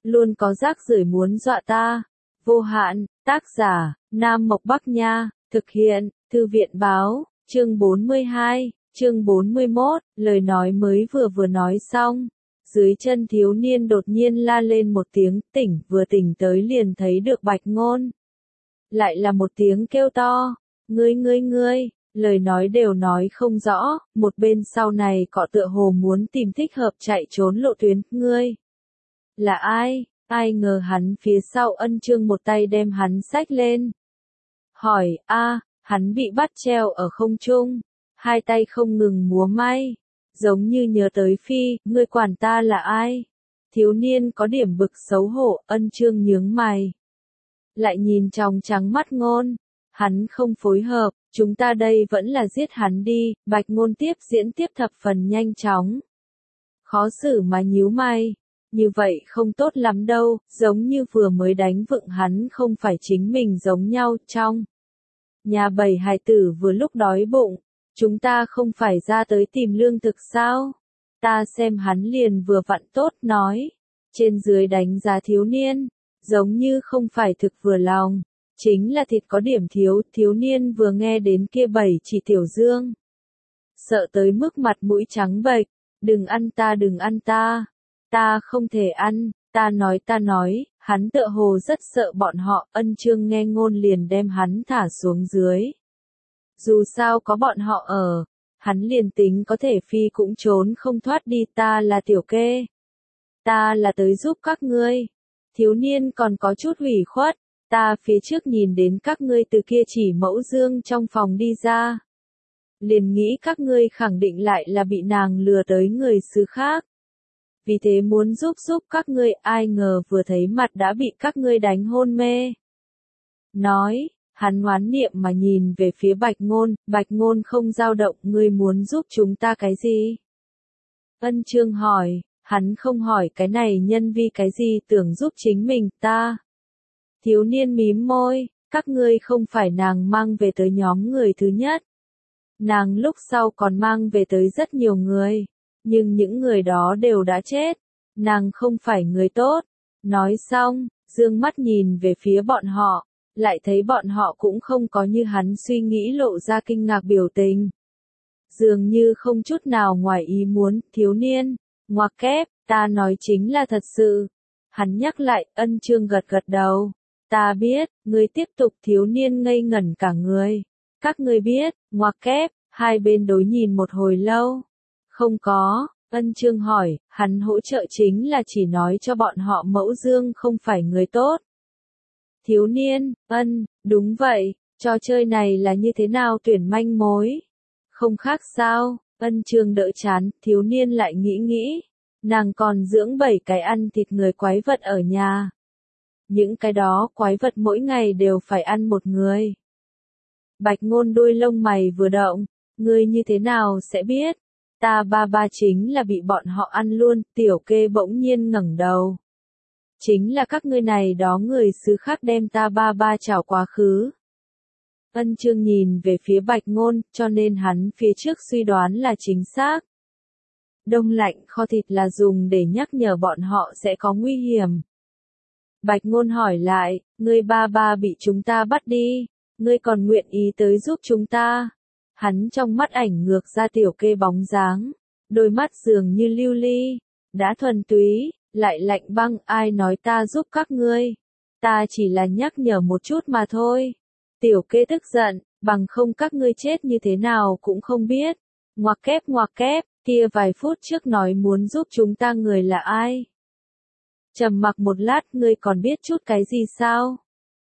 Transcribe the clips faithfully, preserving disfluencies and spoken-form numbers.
luôn có rác rưởi muốn dọa ta. Vô hạn, tác giả, Nam Mộc Bắc Nha, thực hiện, Thư viện Báo, chương bốn mươi hai, chương bốn mươi mốt, lời nói mới vừa vừa nói xong. Dưới chân thiếu niên đột nhiên la lên một tiếng, tỉnh, vừa tỉnh tới liền thấy được Bạch Ngôn. Lại là một tiếng kêu to, ngươi ngươi ngươi, lời nói đều nói không rõ, một bên sau này cọ tựa hồ muốn tìm thích hợp chạy trốn lộ tuyến, ngươi. Là ai? Ai ngờ hắn phía sau Ân Chương một tay đem hắn xách lên. Hỏi, a, hắn bị bắt treo ở không trung, hai tay không ngừng múa may, giống như nhớ tới Phi, ngươi quản ta là ai? Thiếu niên có điểm bực xấu hổ, Ân Chương nhướng mày. Lại nhìn trong trắng mắt Ngôn, hắn không phối hợp, chúng ta đây vẫn là giết hắn đi, Bạch Ngôn tiếp diễn tiếp thập phần nhanh chóng. Khó xử mà nhíu mày. Như vậy không tốt lắm đâu, giống như vừa mới đánh vựng hắn không phải chính mình giống nhau, trong nhà bảy hài tử vừa lúc đói bụng, chúng ta không phải ra tới tìm lương thực sao? Ta xem hắn liền vừa vặn tốt nói, trên dưới đánh giá thiếu niên, giống như không phải thực vừa lòng, chính là thịt có điểm thiếu, thiếu niên vừa nghe đến kia bảy chỉ tiểu dương. Sợ tới mức mặt mũi trắng bệch, đừng ăn ta đừng ăn ta. Ta không thể ăn, ta nói ta nói, hắn tựa hồ rất sợ bọn họ, Ân Chương nghe Ngôn liền đem hắn thả xuống dưới. Dù sao có bọn họ ở, hắn liền tính có thể phi cũng trốn không thoát đi, ta là tiểu kê. Ta là tới giúp các ngươi. Thiếu niên còn có chút ủy khuất, ta phía trước nhìn đến các ngươi từ kia chỉ mẫu dương trong phòng đi ra. Liền nghĩ các ngươi khẳng định lại là bị nàng lừa tới người xứ khác. Vì thế muốn giúp giúp các ngươi, ai ngờ vừa thấy mặt đã bị các ngươi đánh hôn mê. Nói, hắn oán niệm mà nhìn về phía Bạch Ngôn, Bạch Ngôn không dao động, ngươi muốn giúp chúng ta cái gì? Ân Chương hỏi, hắn không hỏi cái này nhân vi cái gì tưởng giúp chính mình, ta. Thiếu niên mím môi, các ngươi không phải nàng mang về tới nhóm người thứ nhất. Nàng lúc sau còn mang về tới rất nhiều người. Nhưng những người đó đều đã chết, nàng không phải người tốt. Nói xong, dương mắt nhìn về phía bọn họ, lại thấy bọn họ cũng không có như hắn suy nghĩ lộ ra kinh ngạc biểu tình. Dường như không chút nào ngoài ý muốn, thiếu niên, ngoặc kép, ta nói chính là thật sự. Hắn nhắc lại, Ân Chương gật gật đầu. Ta biết, ngươi tiếp tục, thiếu niên ngây ngẩn cả người. Các ngươi biết, ngoặc kép, hai bên đối nhìn một hồi lâu. Không có, Ân Chương hỏi, hắn hỗ trợ chính là chỉ nói cho bọn họ Mẫu Dương không phải người tốt. Thiếu niên, ân, đúng vậy, trò chơi này là như thế nào tuyển manh mối? Không khác sao, Ân Chương đỡ chán, thiếu niên lại nghĩ nghĩ, nàng còn dưỡng bảy cái ăn thịt người quái vật ở nhà. Những cái đó quái vật mỗi ngày đều phải ăn một người. Bạch Ngôn đôi lông mày vừa động, ngươi như thế nào sẽ biết? Ta ba ba chính là bị bọn họ ăn luôn, tiểu kê bỗng nhiên ngẩng đầu. Chính là các ngươi này đó người xứ khác đem ta ba ba trảo quá khứ. Ân Chương nhìn về phía Bạch Ngôn, cho nên hắn phía trước suy đoán là chính xác. Đông lạnh kho thịt là dùng để nhắc nhở bọn họ sẽ có nguy hiểm. Bạch Ngôn hỏi lại, ngươi ba ba bị chúng ta bắt đi, ngươi còn nguyện ý tới giúp chúng ta? Hắn trong mắt ảnh ngược ra tiểu kê bóng dáng, đôi mắt dường như lưu ly, đã thuần túy, lại lạnh băng, ai nói ta giúp các ngươi, ta chỉ là nhắc nhở một chút mà thôi. Tiểu kê tức giận, bằng không các ngươi chết như thế nào cũng không biết. Ngoặc kép ngoặc kép, kia vài phút trước nói muốn giúp chúng ta người là ai? Trầm mặc một lát, ngươi còn biết chút cái gì sao?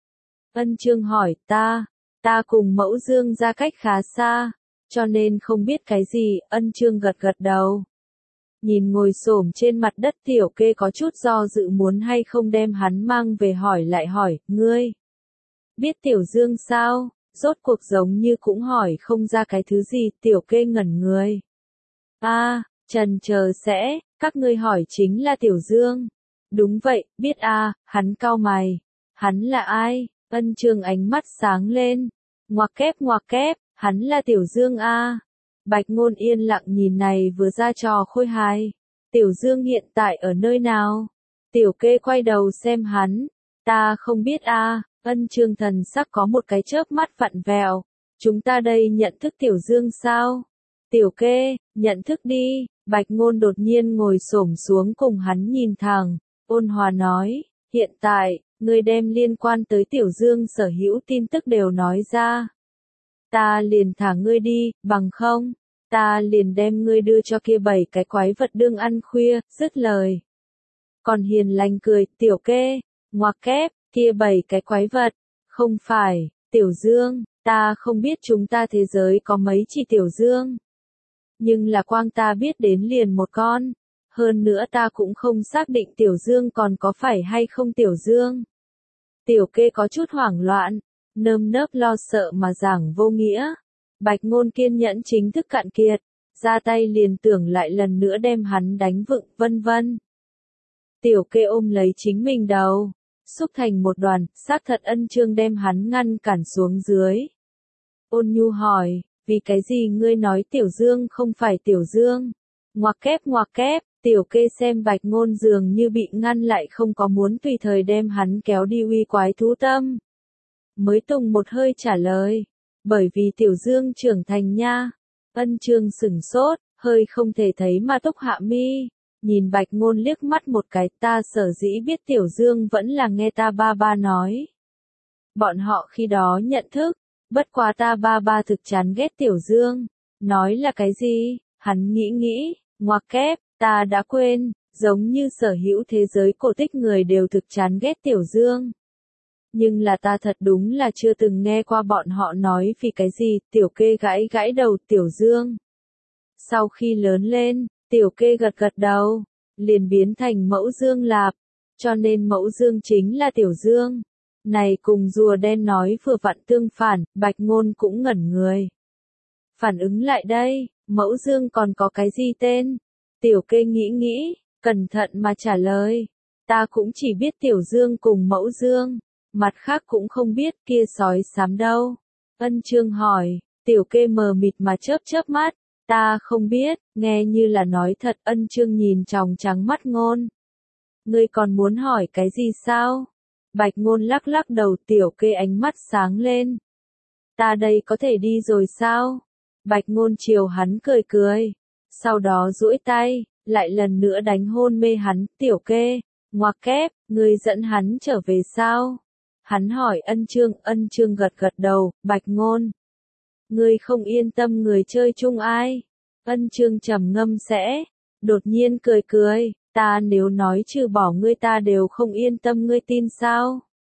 Ân Chương hỏi, ta. Ta cùng Mẫu Dương ra cách khá xa, cho nên không biết cái gì, Ân Chương gật gật đầu. Nhìn ngồi xổm trên mặt đất tiểu kê có chút do dự muốn hay không đem hắn mang về, hỏi lại hỏi, ngươi biết tiểu Dương sao? Rốt cuộc giống như cũng hỏi không ra cái thứ gì, tiểu kê ngẩn người. A, à, trần chờ sẽ, các ngươi hỏi chính là tiểu Dương. Đúng vậy, biết a, à, hắn cau mày. Hắn là ai? Ân Chương ánh mắt sáng lên. Ngoặc kép ngoặc kép, hắn là Tiểu Dương a. Bạch Ngôn yên lặng nhìn này vừa ra trò khôi hài. Tiểu Dương hiện tại ở nơi nào? Tiểu Kê quay đầu xem hắn, ta không biết a. Ân Chương thần sắc có một cái chớp mắt vặn vẹo, chúng ta đây nhận thức Tiểu Dương sao? Tiểu Kê, nhận thức đi. Bạch Ngôn đột nhiên ngồi xổm xuống cùng hắn nhìn thẳng, ôn hòa nói, hiện tại, ngươi đem liên quan tới Tiểu Dương sở hữu tin tức đều nói ra. Ta liền thả ngươi đi, bằng không, ta liền đem ngươi đưa cho kia bảy cái quái vật đương ăn khuya, dứt lời. Còn hiền lành cười, Tiểu Kê, ngoặc kép, kia bảy cái quái vật, không phải, Tiểu Dương, ta không biết chúng ta thế giới có mấy chỉ Tiểu Dương. Nhưng là quang ta biết đến liền một con, hơn nữa ta cũng không xác định Tiểu Dương còn có phải hay không Tiểu Dương. Tiểu Kê có chút hoảng loạn, nơm nớp lo sợ mà giảng vô nghĩa. Bạch Ngôn kiên nhẫn chính thức cạn kiệt, ra tay liền tưởng lại lần nữa đem hắn đánh vựng, vân vân. Tiểu Kê ôm lấy chính mình đầu, xúc thành một đoàn, xác thật Ân Chương đem hắn ngăn cản xuống dưới. Ôn nhu hỏi, vì cái gì ngươi nói Tiểu Dương không phải Tiểu Dương? Ngoặc kép ngoặc kép, Tiểu Kê xem Bạch Ngôn dường như bị ngăn lại không có muốn tùy thời đem hắn kéo đi uy quái thú tâm. Mới tùng một hơi trả lời, bởi vì Tiểu Dương trưởng thành nha. Ân Chương sửng sốt, hơi không thể thấy mà túc hạ mi, nhìn Bạch Ngôn liếc mắt một cái, ta sở dĩ biết Tiểu Dương vẫn là nghe ta ba ba nói. Bọn họ khi đó nhận thức, bất quá ta ba ba thực chán ghét Tiểu Dương. Nói là cái gì? Hắn nghĩ nghĩ, ngoặc kép, ta đã quên, giống như sở hữu thế giới cổ tích người đều thực chán ghét Tiểu Dương. Nhưng là ta thật đúng là chưa từng nghe qua bọn họ nói vì cái gì. Tiểu Kê gãi gãi đầu, Tiểu Dương. Sau khi lớn lên, Tiểu Kê gật gật đầu, liền biến thành Mẫu Dương Lạp, cho nên Mẫu Dương chính là Tiểu Dương. Này cùng rùa đen nói vừa vặn tương phản, Bạch Ngôn cũng ngẩn người. Phản ứng lại đây, Mẫu Dương còn có cái gì tên? Tiểu Kê nghĩ nghĩ, cẩn thận mà trả lời, ta cũng chỉ biết Tiểu Dương cùng Mẫu Dương, mặt khác cũng không biết, kia sói xám đâu. Ân Chương hỏi, Tiểu Kê mờ mịt mà chớp chớp mắt, ta không biết, nghe như là nói thật. Ân Chương nhìn tròng trắng mắt Ngôn. Ngươi còn muốn hỏi cái gì sao? Bạch Ngôn lắc lắc đầu, Tiểu Kê ánh mắt sáng lên. Ta đây có thể đi rồi sao? Bạch Ngôn chiều hắn cười cười, sau đó duỗi tay, lại lần nữa đánh hôn mê hắn, Tiểu Kê, ngoặc kép, ngươi dẫn hắn trở về sao? Hắn hỏi Ân Chương, Ân Chương gật gật đầu, Bạch Ngôn. Ngươi không yên tâm người chơi chung ai? Ân Chương trầm ngâm sẽ, đột nhiên cười cười, ta nếu nói trừ bỏ ngươi ta đều không yên tâm ngươi tin sao?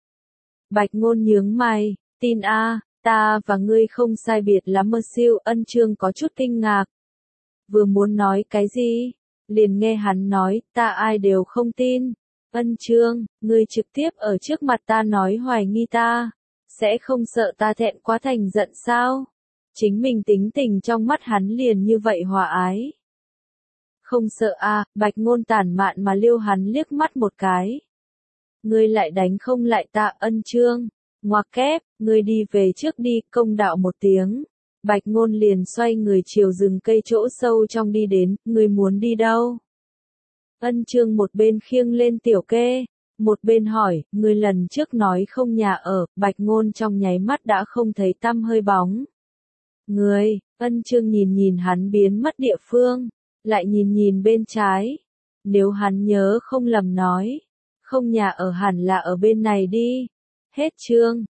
Bạch Ngôn nhướng mày, tin a, ta và ngươi không sai biệt lắm mơ siêu. Ân Chương có chút kinh ngạc. Vừa muốn nói cái gì, liền nghe hắn nói, ta ai đều không tin. Ân Chương, ngươi trực tiếp ở trước mặt ta nói hoài nghi ta, sẽ không sợ ta thẹn quá thành giận sao? Chính mình tính tình trong mắt hắn liền như vậy hòa ái. Không sợ a, Bạch Ngôn tàn mạn mà liêu hắn liếc mắt một cái. Ngươi lại đánh không lại ta. Ân Chương, ngoặc kép, ngươi đi về trước đi, công đạo một tiếng. Bạch Ngôn liền xoay người chiều rừng cây chỗ sâu trong đi đến, ngươi muốn đi đâu? Ân Chương một bên khiêng lên Tiểu Kê, một bên hỏi, ngươi lần trước nói không nhà ở. Bạch Ngôn trong nháy mắt đã không thấy tăm hơi bóng. Ngươi, Ân Chương nhìn nhìn hắn biến mất địa phương, lại nhìn nhìn bên trái. Nếu hắn nhớ không lầm nói, không nhà ở hẳn là ở bên này đi. Hết chương.